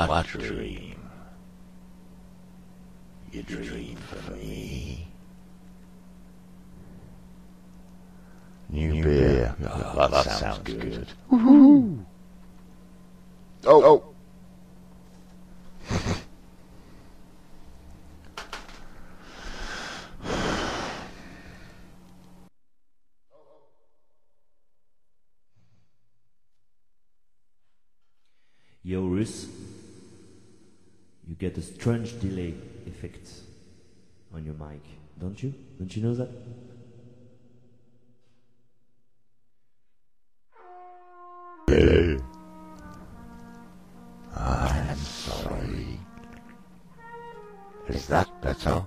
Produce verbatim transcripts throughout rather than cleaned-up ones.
What dream? You dream for me? New beer. Oh, that sounds good. Woohoo! Oh, oh. Yo, Russ, you get a strange delay effect on your mic, don't you? Don't you know that? Hey. I'm sorry. Is that better?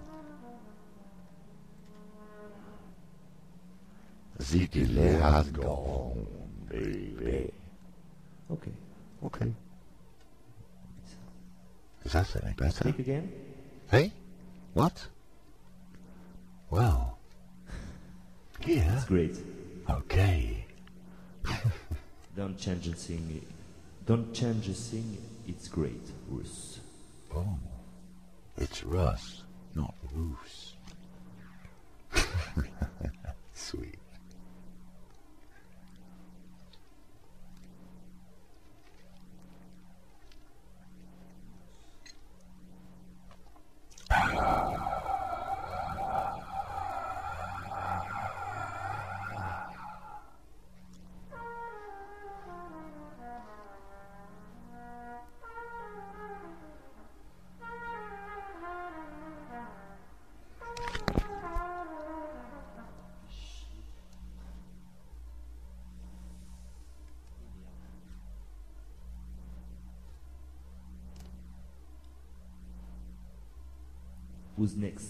The delay has gone, baby. Okay. Okay. Is that any better? Speak again? Hey? What? Well. Yeah. It's great. Okay. Don't change a thing. Don't change a thing. It's great, Russ. Oh. It's Russ, not Roos. Sweet. Who's next?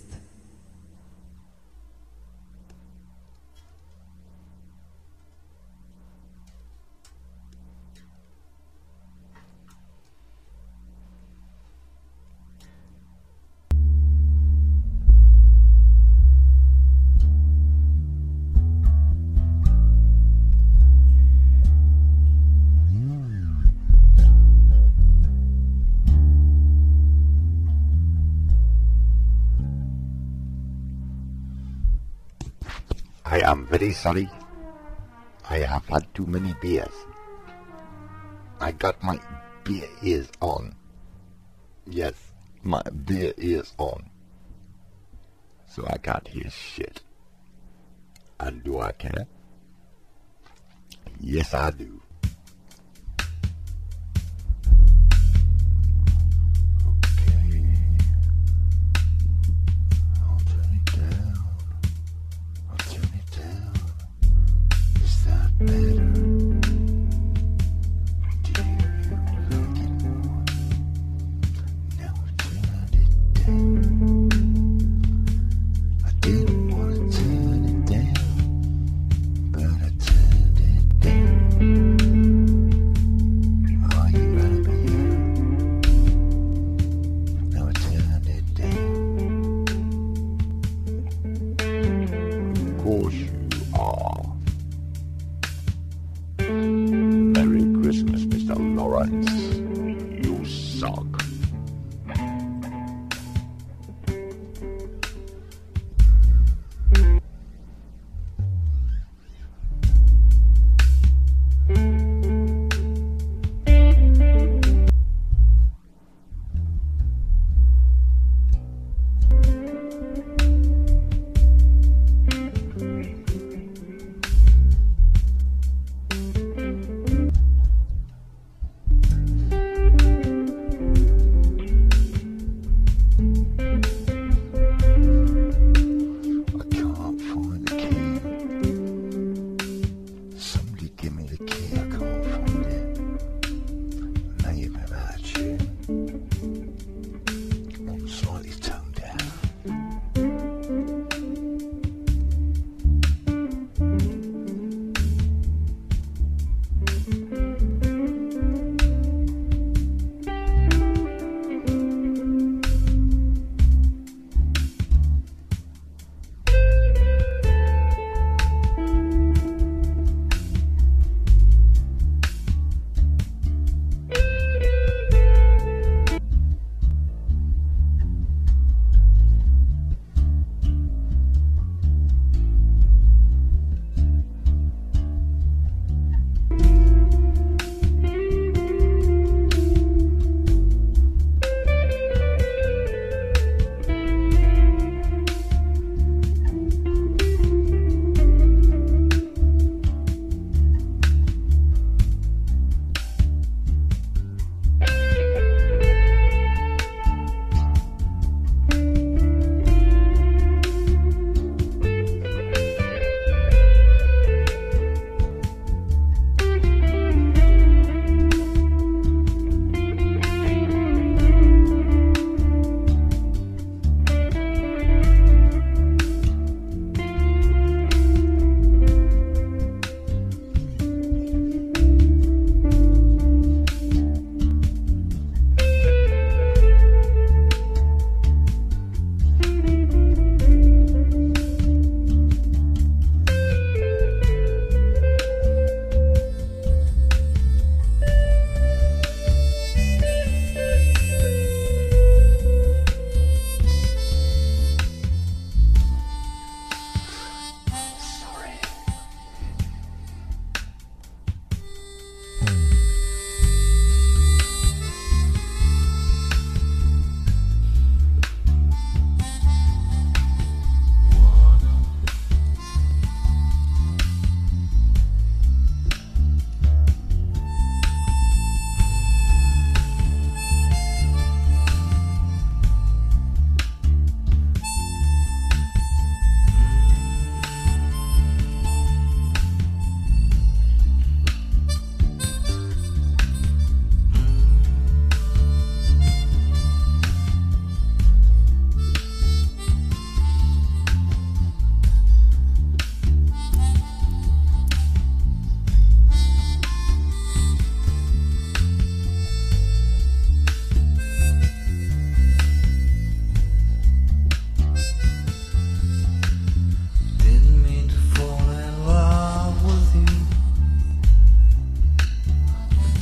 I am very sorry. I have had too many beers. I got my beer ears on. Yes, my beer ears on. So I can't hear shit. And do I care? Yes, I do.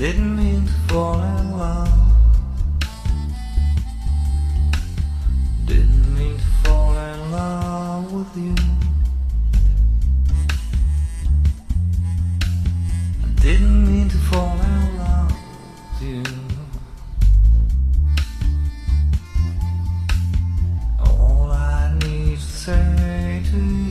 didn't mean to fall in love. Didn't mean to fall in love with you. I didn't mean to fall in love with you. All I need to say to you,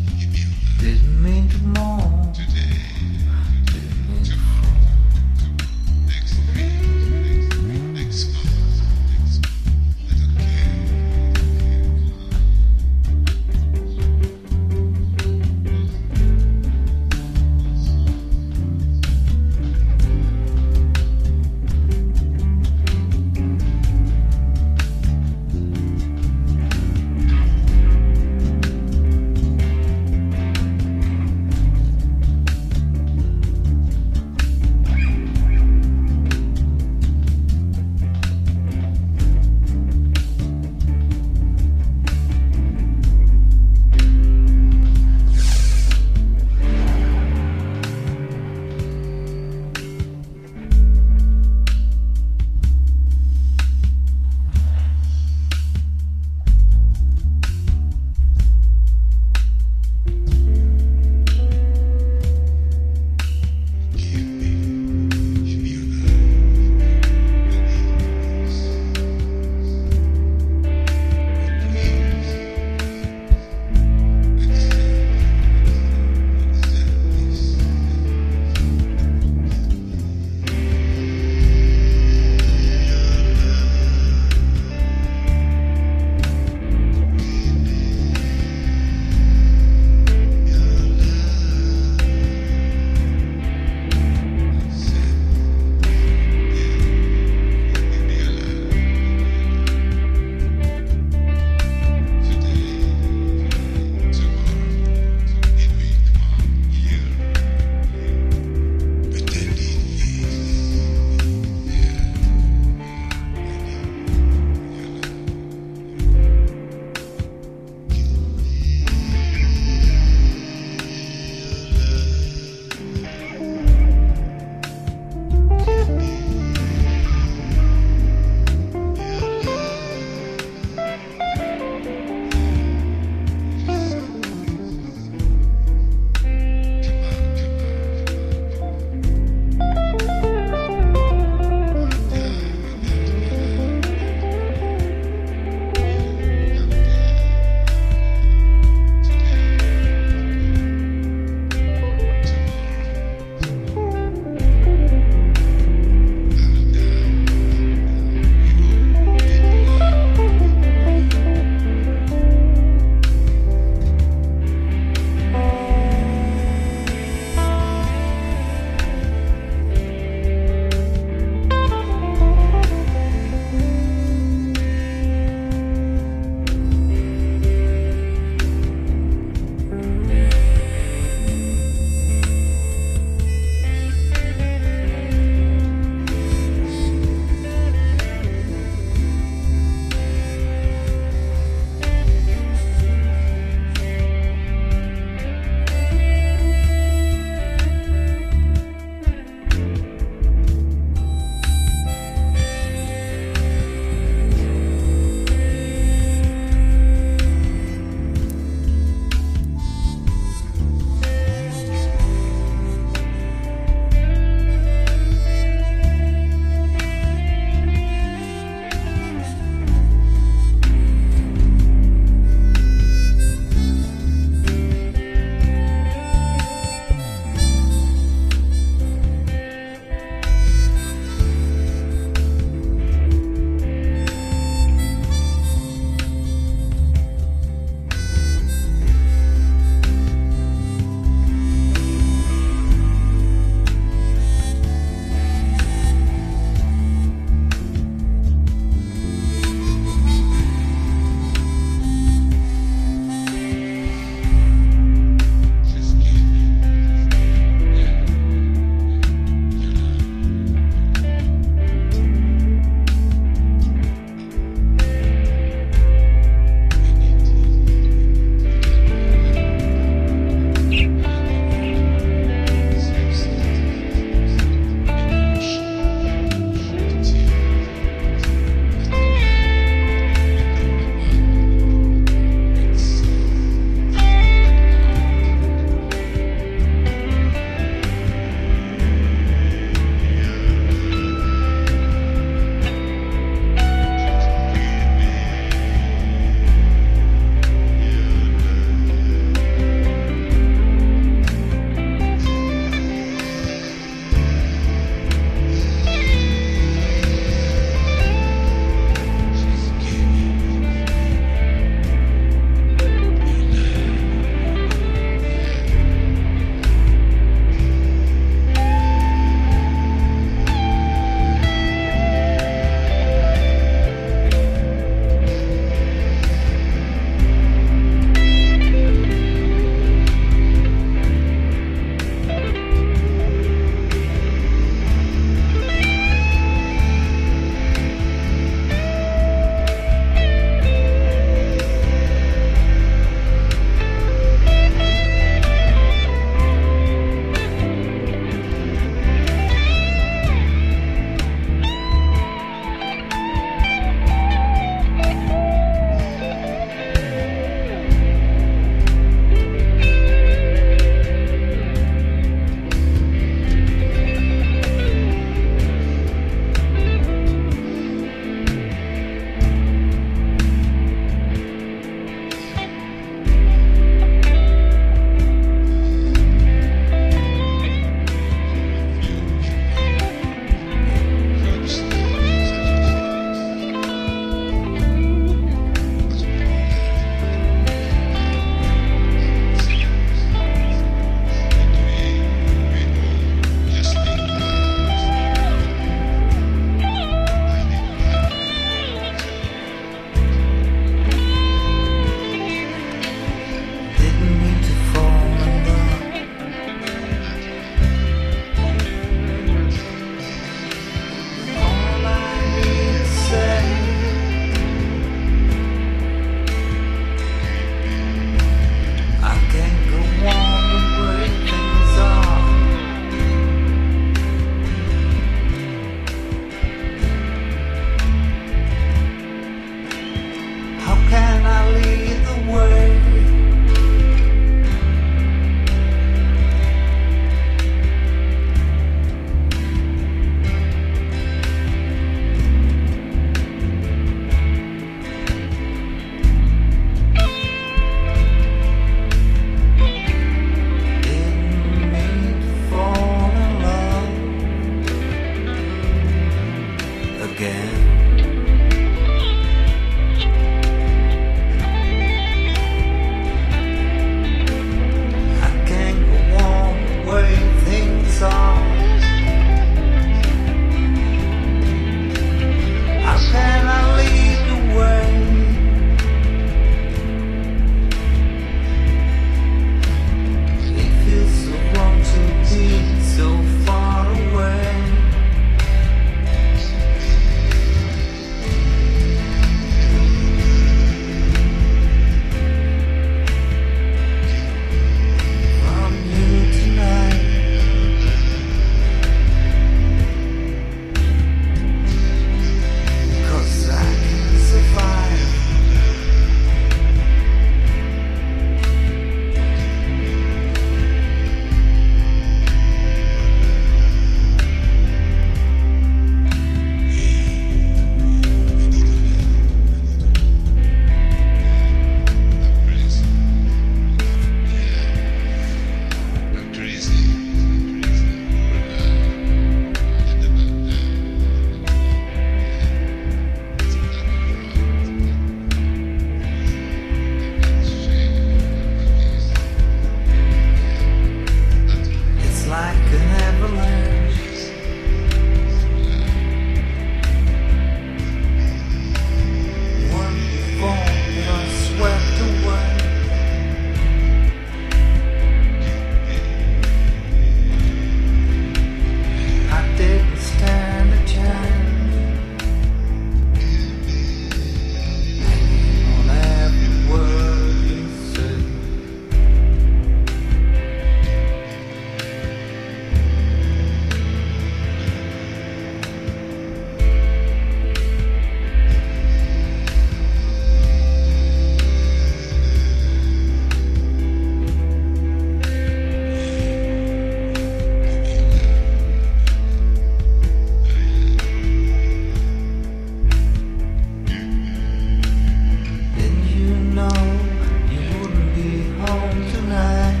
life.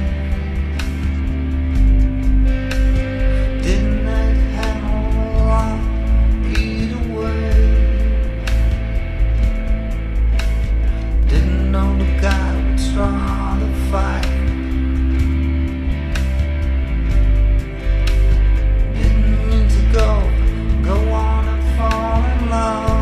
Didn't that hang along either way? Didn't know the guy would start a fight. Didn't mean to go, go on and fall in love.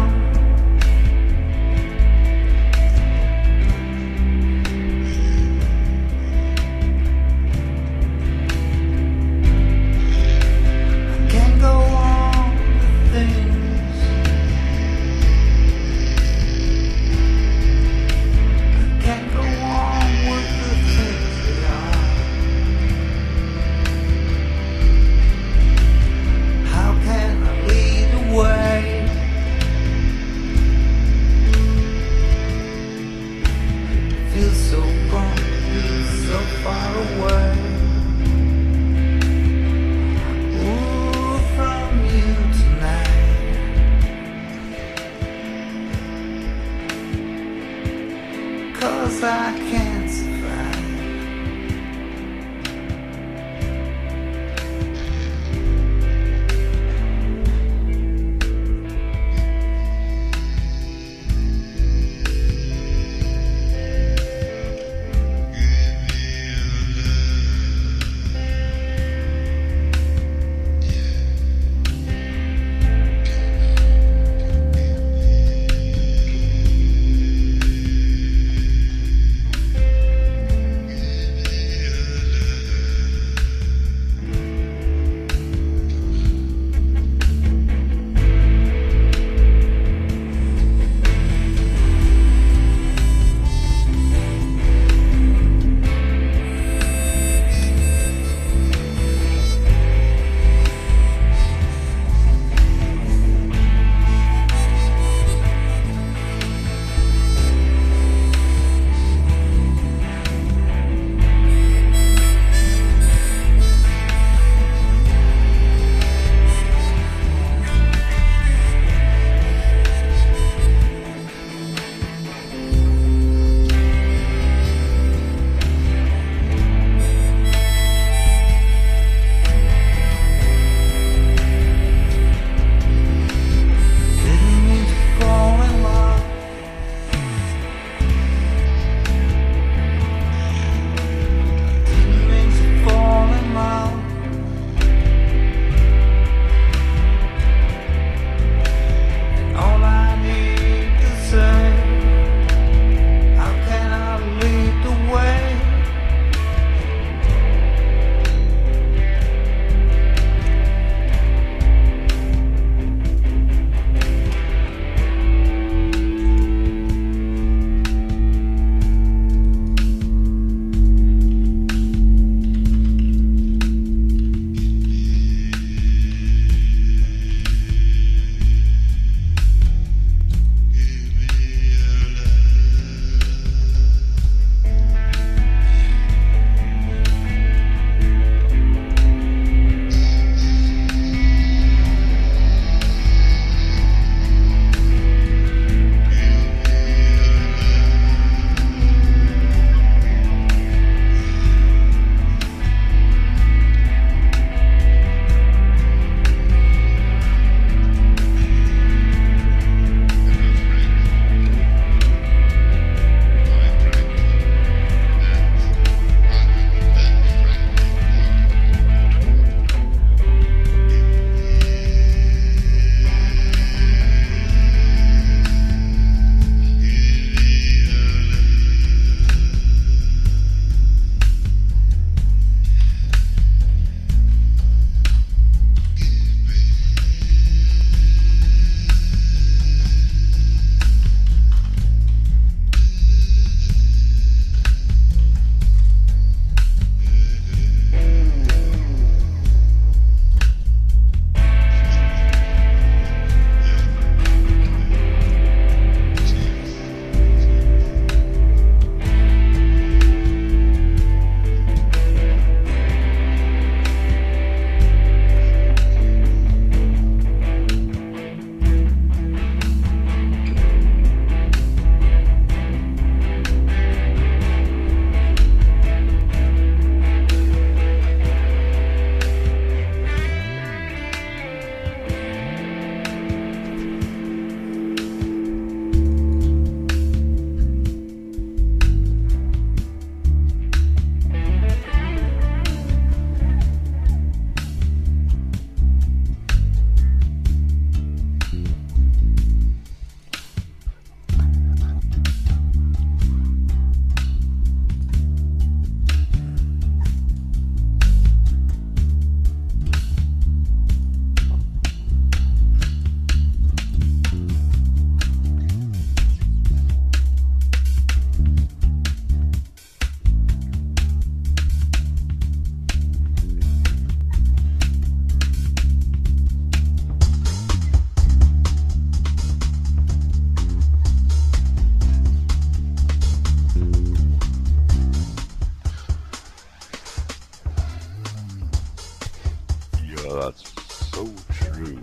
that's so true.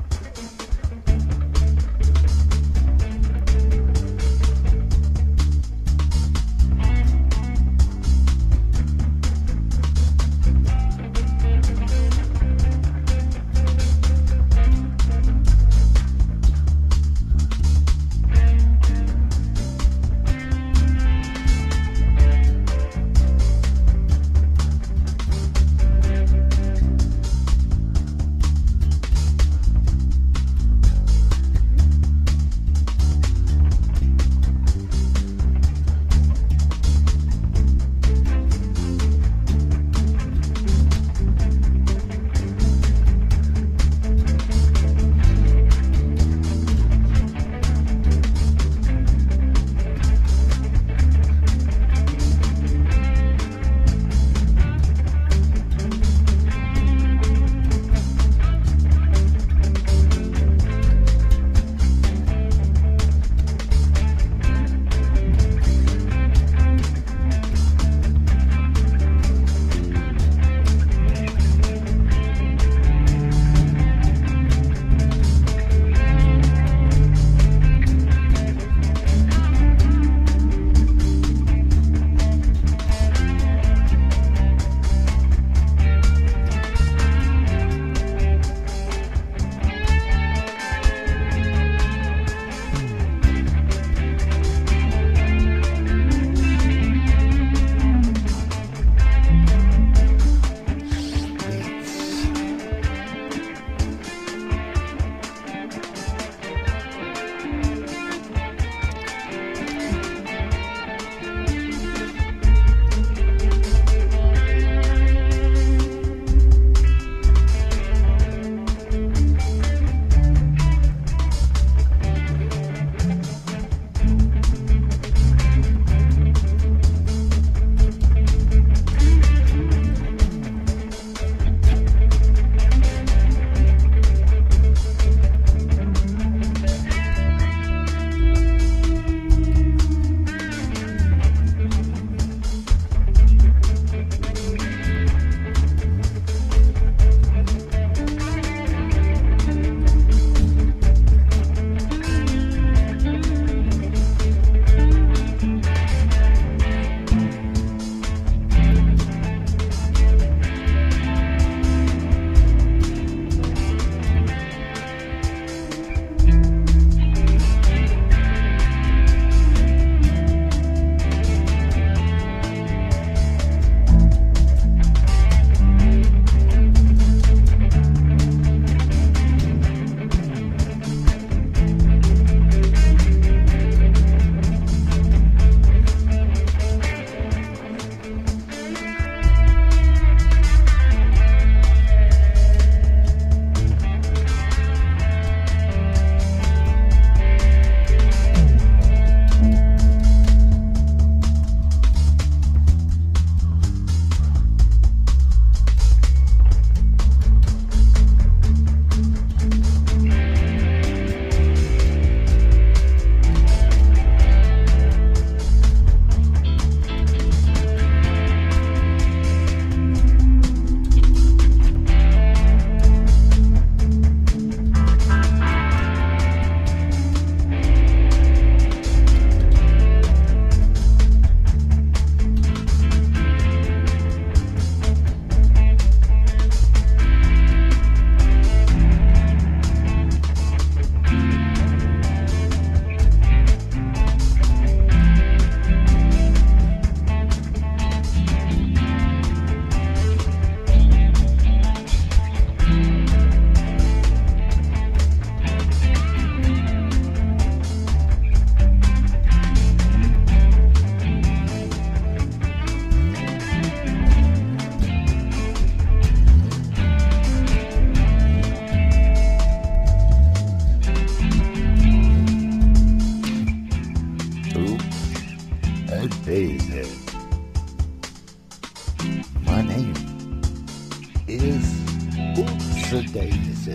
Daisy.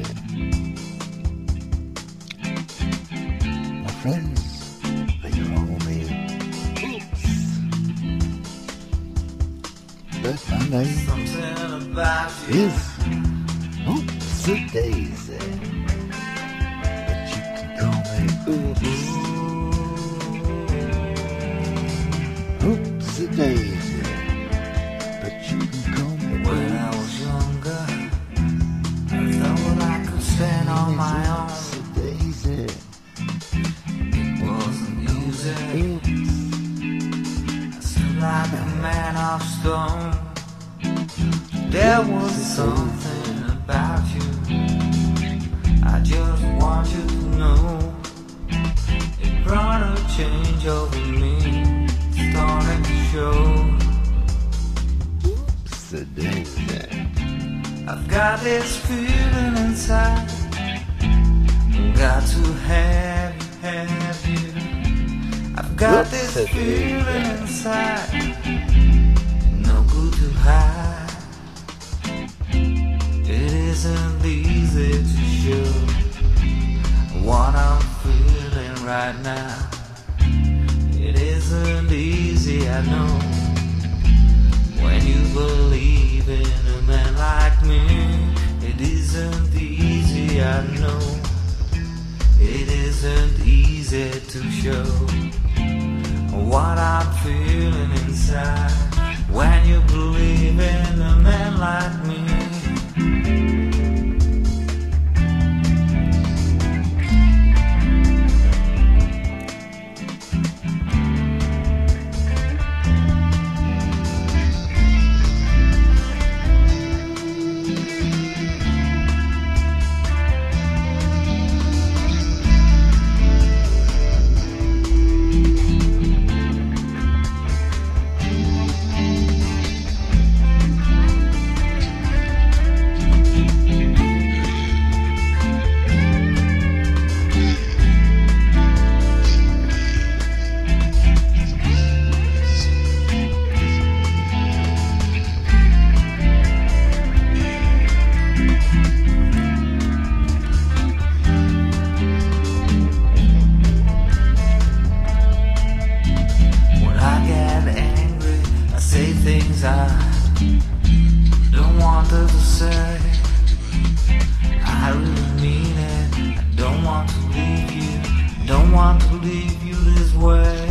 My friends, they call me Oops. But my name Something about you is Oops a daisy, but you can call me oops. Oops a daisy, but you can call me When I was younger, I thought what I could stand on my own. Oops a daisy, It wasn't easy. oops. I stood like a man of stone. There was something about you I just want you to know. It brought a change over me, starting to show. Oops a daisy. I've got this feeling inside, got to have you, have you. I've got this feeling inside, no good to hide. It isn't easy to show what I'm feeling right now. It isn't easy, I know. When you believe in a man like me, it isn't easy, I know. It isn't easy to show what I'm feeling inside. When you believe in a man like me. I don't want her to say. I really mean it. I don't want to leave you. Don't want to leave you this way.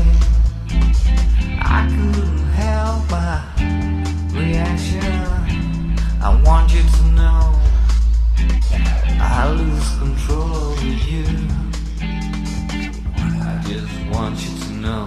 I couldn't help my reaction. I want you to know I lose control over you. I just want you to know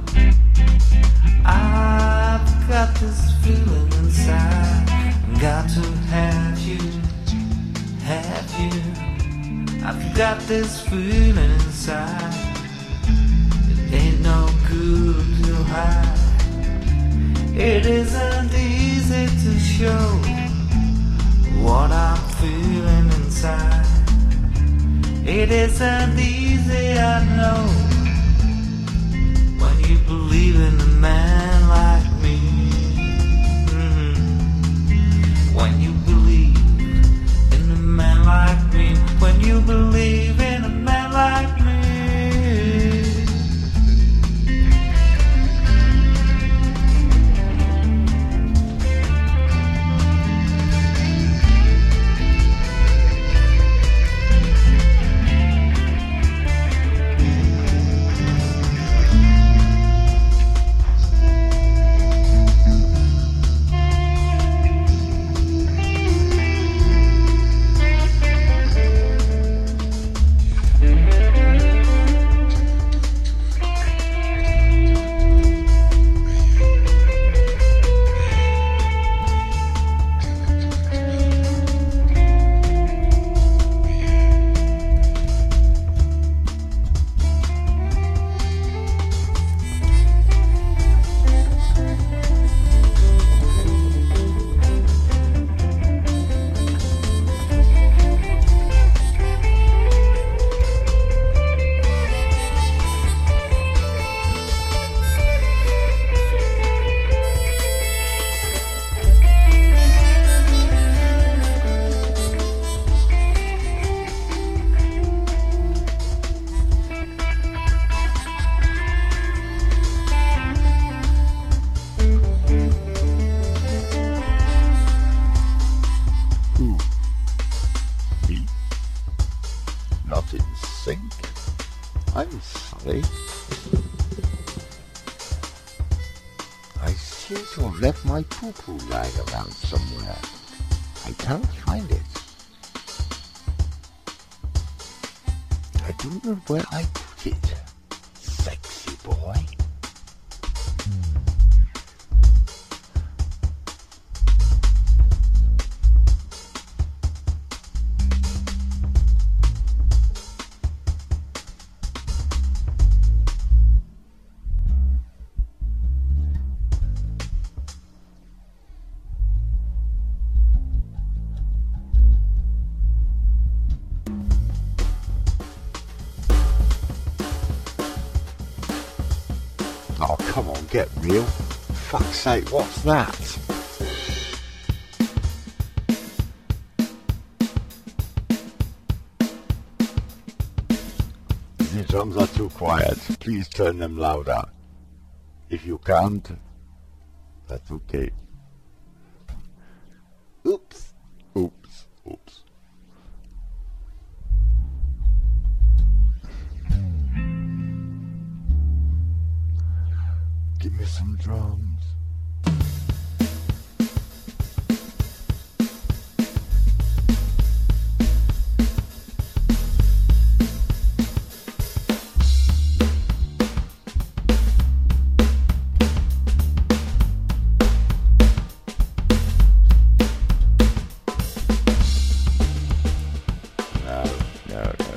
I've got this feeling inside. Got to have you, have you. I've got this feeling inside. It ain't no good to hide. It isn't easy to show what I'm feeling inside. It isn't easy, I know. When you believe in a man like me, mm-hmm. When you believe in a man like me, when you believe in a man like me. See? I seem to have left my poo-poo lying around somewhere. I can't find it. I don't know where I put it. Sexy boy. Oh, come on, get real. Fuck's sake, what's that? The drums are too quiet. Please turn them louder. If you can't, that's okay. Oops. Oops. Oops. Give me some drums. No, no, no, no.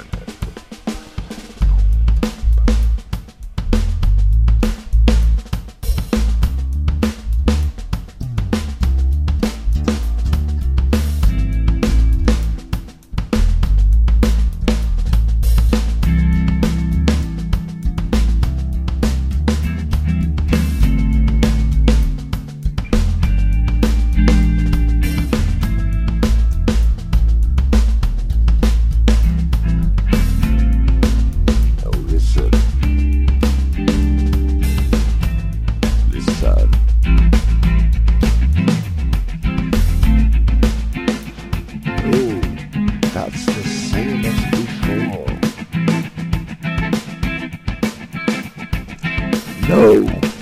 No!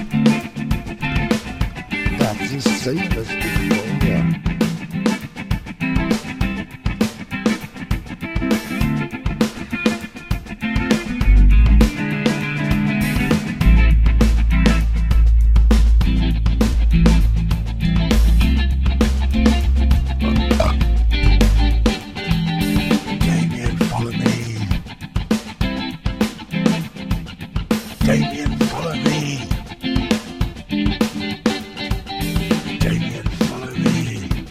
That's the same as before. Damien, follow me. Damien, follow me. Damien, follow me.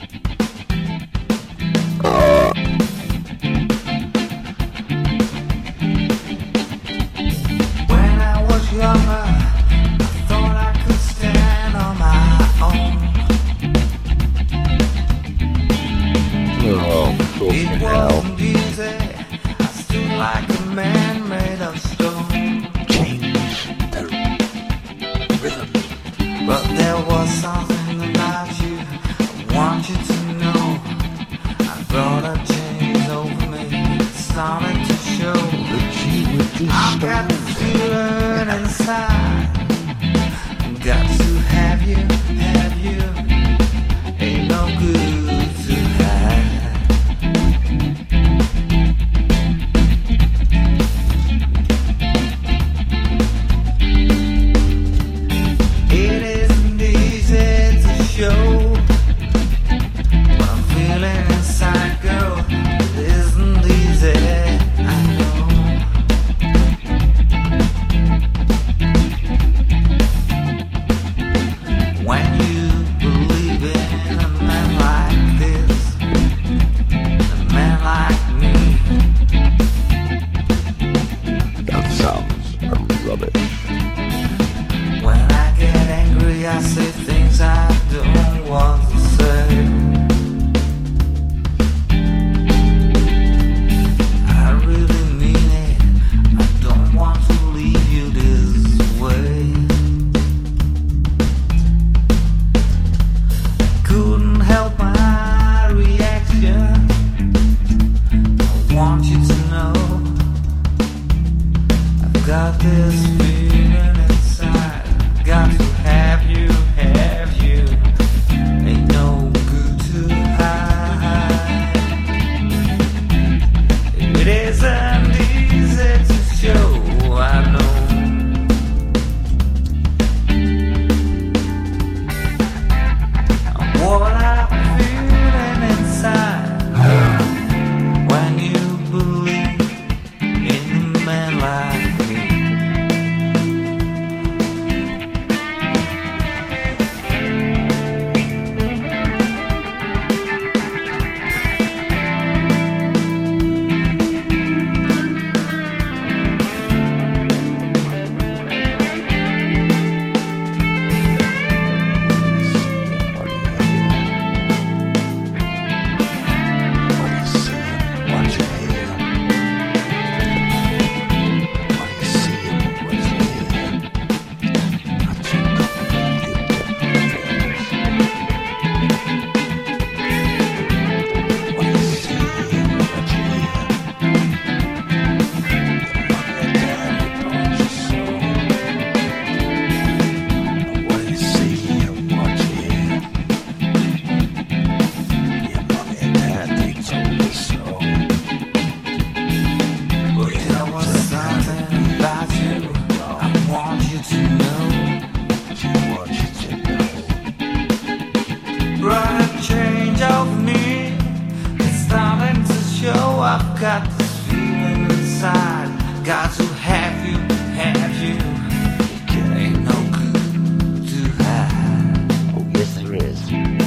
I've got this feeling inside. Got to have you, have you. It ain't no good to hide. Oh, yes, there is.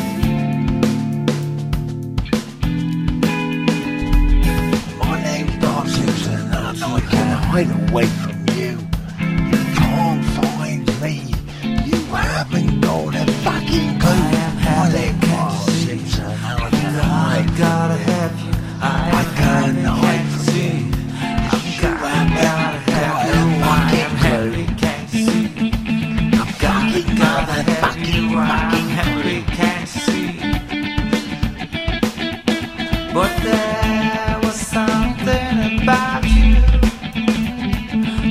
My name's Don Simpson, and I know I can hide away from you. You can't find me. You haven't got a fucking clue. I am My happy, name's can't Don you see? Simpson, and I can hide. I've gotta have you. I I am can't happy, hide can't you from see? you. I've got, I've gotta have you. I am happy, can't you see? I've got, Fucking gotta have motherfucking you. I'm fucking happy, can't you see? But there was something about you,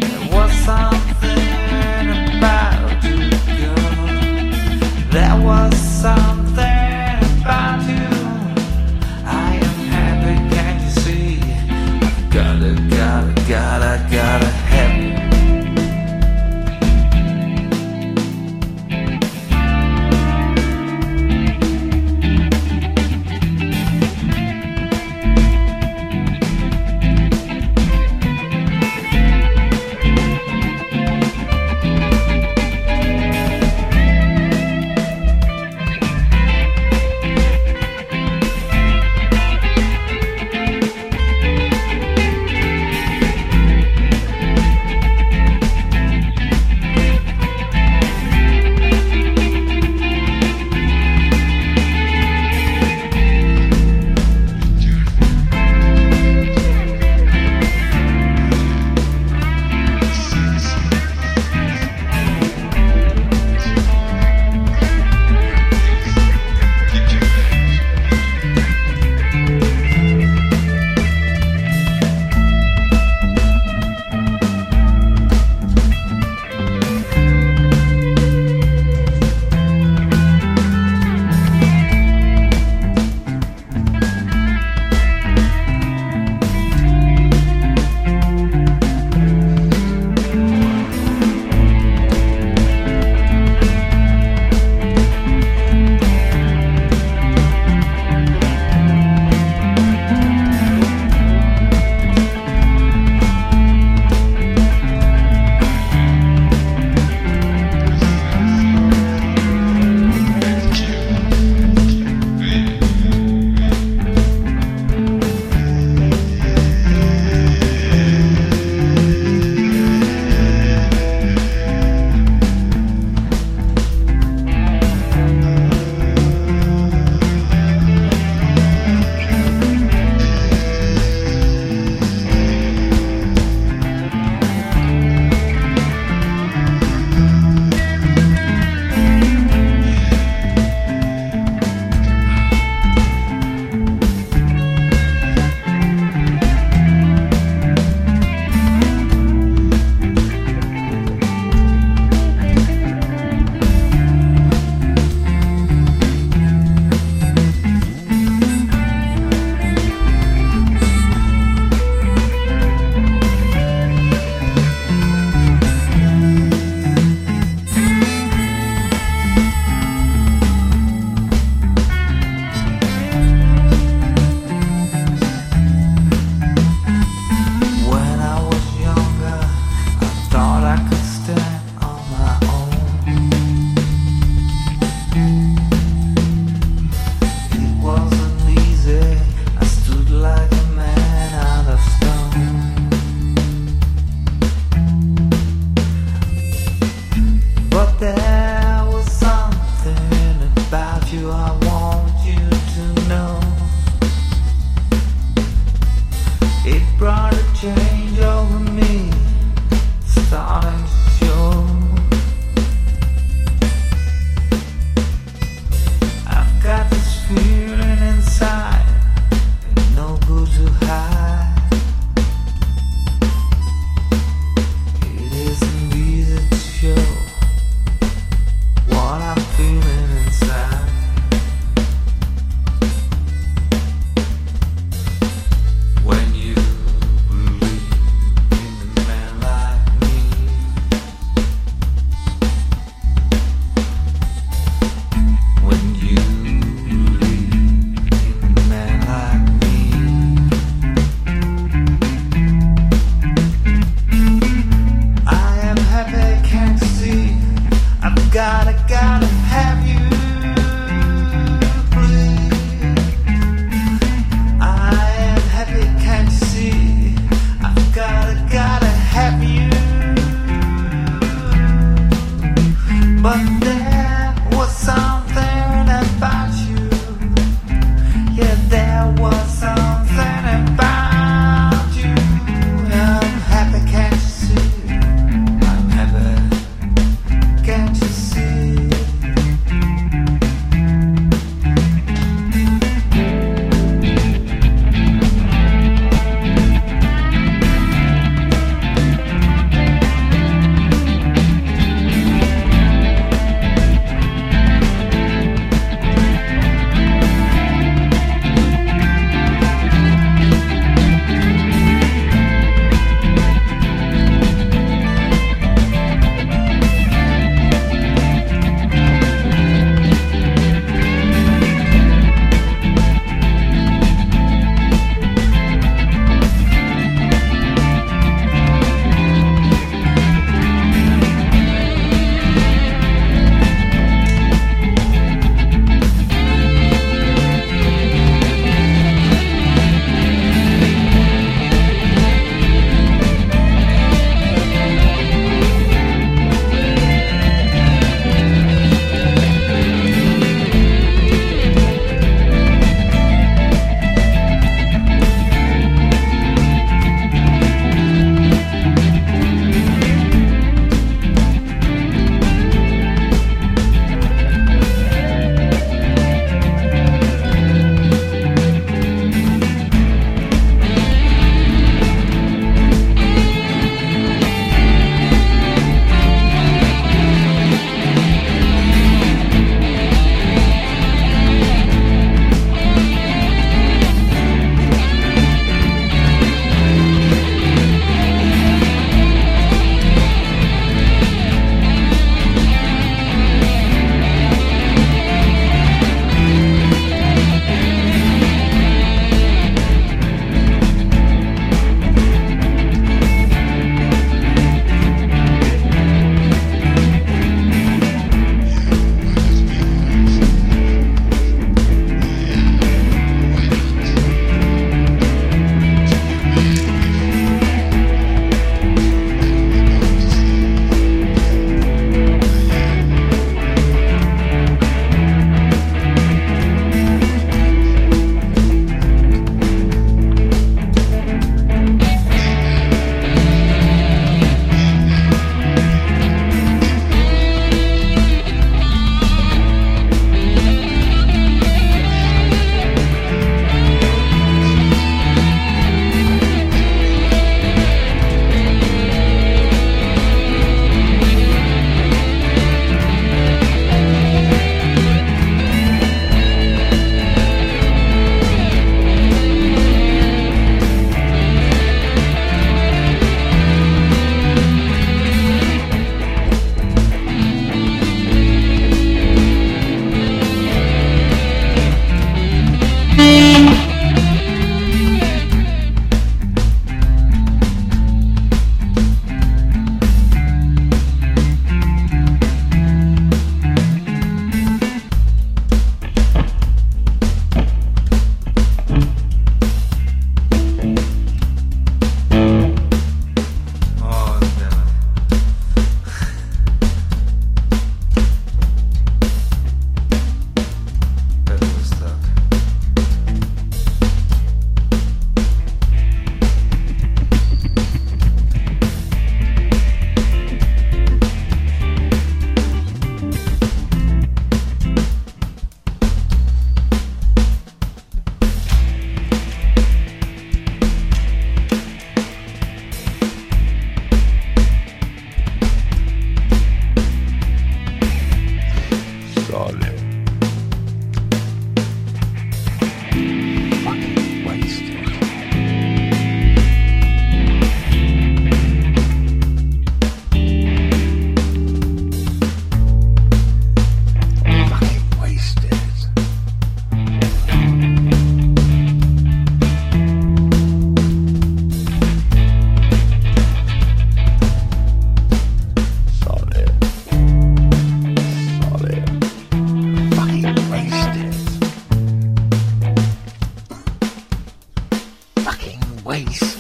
wasted.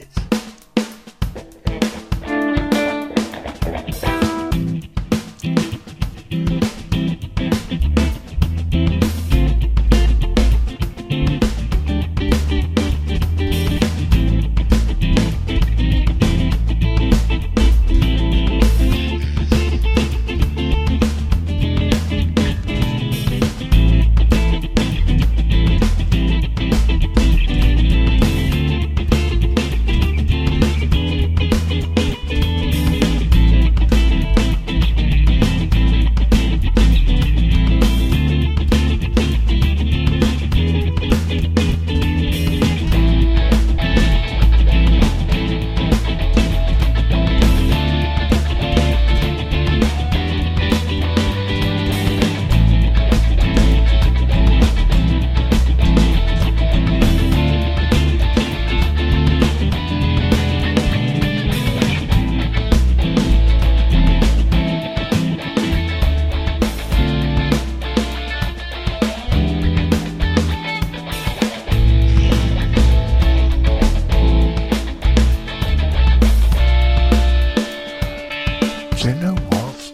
You know what?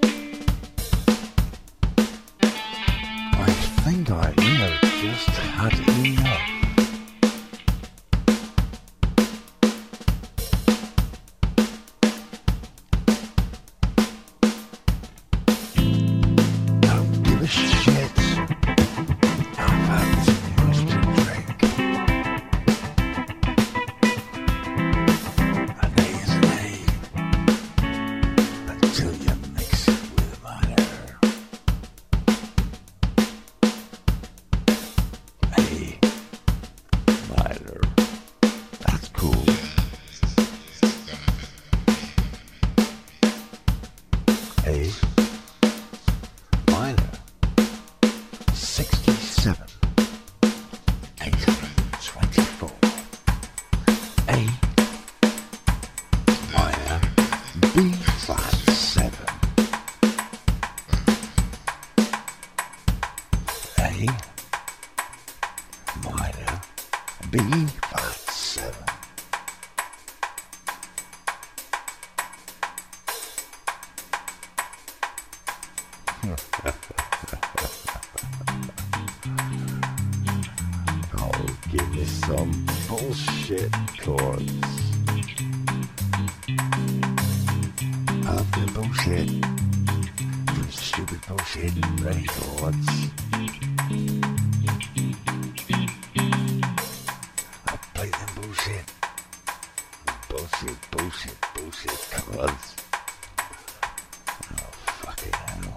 I think I may have just had enough. Don't give a shit. I've had too much to drink. An A is an A. Until you mix it with minor. A minor. That's cool. A minor. Sixty-seven. Eight hundred twenty-four. A minor. B flat seven. A minor. B flat seven. Oh, give me some bullshit chords. I love the bullshit. The stupid bullshit records. I play them bullshit. Bullshit, bullshit, bullshit chords. Oh, fucking hell.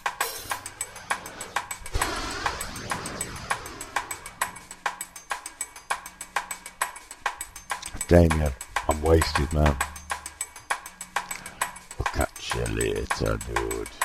Damien, I'm wasted, man. I'll catch you later, dude.